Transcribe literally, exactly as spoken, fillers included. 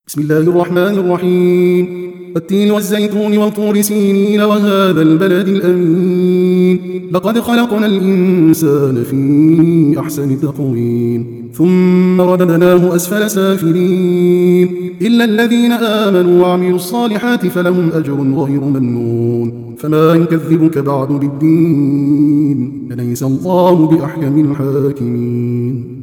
بسم الله الرحمن الرحيم. التين والزيتون وطور سينين وهذا البلد الأمين. لقد خلقنا الإنسان في أحسن تقويم ثم رددناه أسفل سافلين إلا الذين آمنوا وعملوا الصالحات فلهم أجر غير ممنون. فما يكذبك بعد بالدين، أليس الله بأحكم الحاكمين؟